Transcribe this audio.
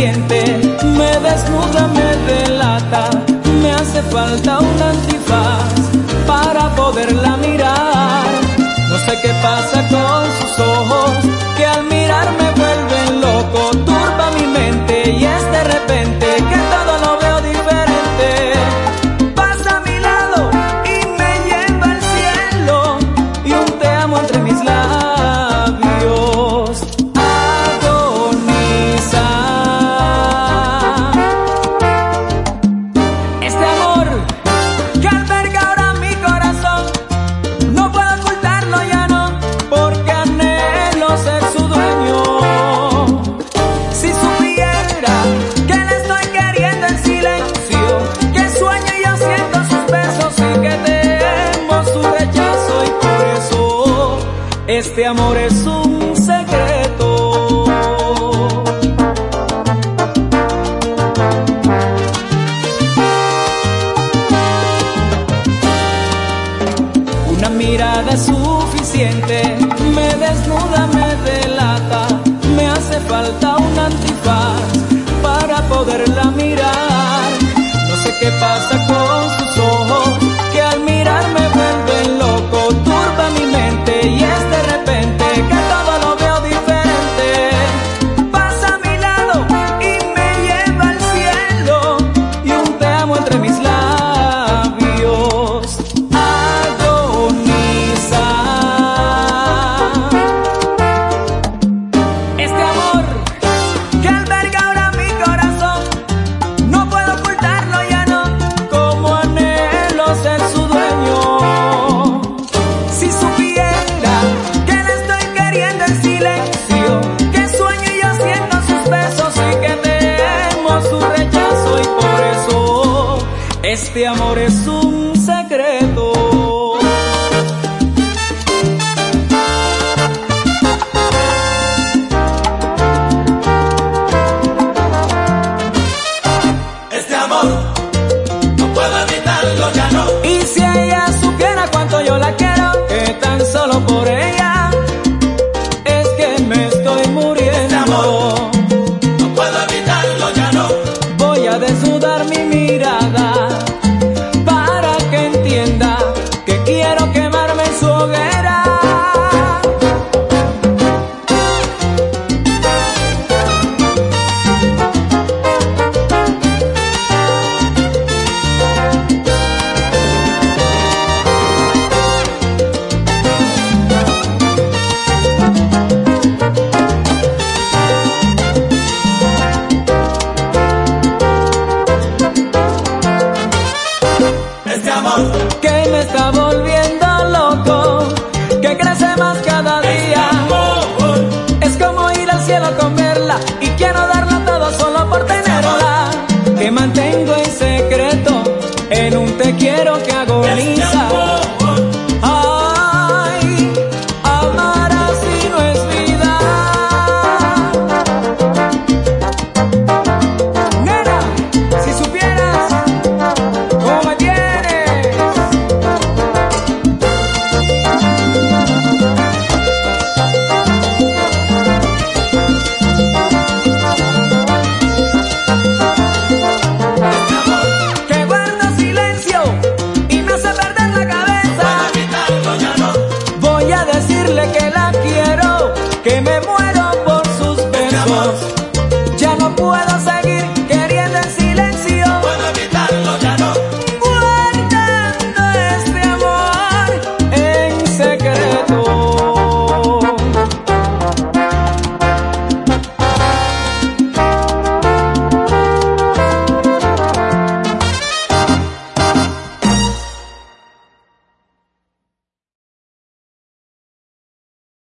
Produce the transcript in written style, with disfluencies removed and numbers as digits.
suficiente, me desnuda, me delata, me hace falta un antifaz para poderla mirar. No sé qué pasa con sus ojos, que al mirar me vuelven loco, turba mi mente y es de repente que todo lo veo diferente. Pasa a mi lado y me lleva al cielo y un te amo entre mis labios agoniza. Este amor que alberga ahora mi corazón, no puedo ocultarlo ya no, porque anhelo ser su dueño. Si supiera que le estoy queriendo en silencio, que sueño y yo siento sus besos y que temo su rechazo, y por eso este amor es un secreto. Una mirada es suficiente, me desnuda, me delata, me hace falta un antifaz para poderla mirar. No sé qué pasa con sus ojos, que al mirar me vuelven loco, turba mi mente y es de repente que todo lo veo diferente. Pasa a mi lado y me lleva al cielo y un te amo entre mis labios agoniza. Este amor que alberga ahora mi corazón, no puedo ocultarlo ya no, como anhelo ser su dueño. Si supiera que le estoy queriendo en silencio, que sueño y yo siento sus besos y que temo su rechazo, y por eso este amor es un secreto. Este amor, no puedo evitarlo ya no. Y si ella supiera cuánto yo la quiero, que tan solo por ella es que me estoy muriendo. Este amor, no puedo evitarlo ya no. Voy a desnudar mi mirada para que entienda que quiero quemarme en su hoguera. Este amor, Que me está volviendo loco, que crece más cada día. Es como ir al cielo con verla y quiero darlo todo solo por tenerla. Que mantengo en secreto en un te quiero que agoniza. Ay, amar así no es vida. Nena, si supieras cómo me tienes. Que guarda silencio y me hace perder la cabeza. evitarlo ya no. Voy a decirle que la quiero, que me muero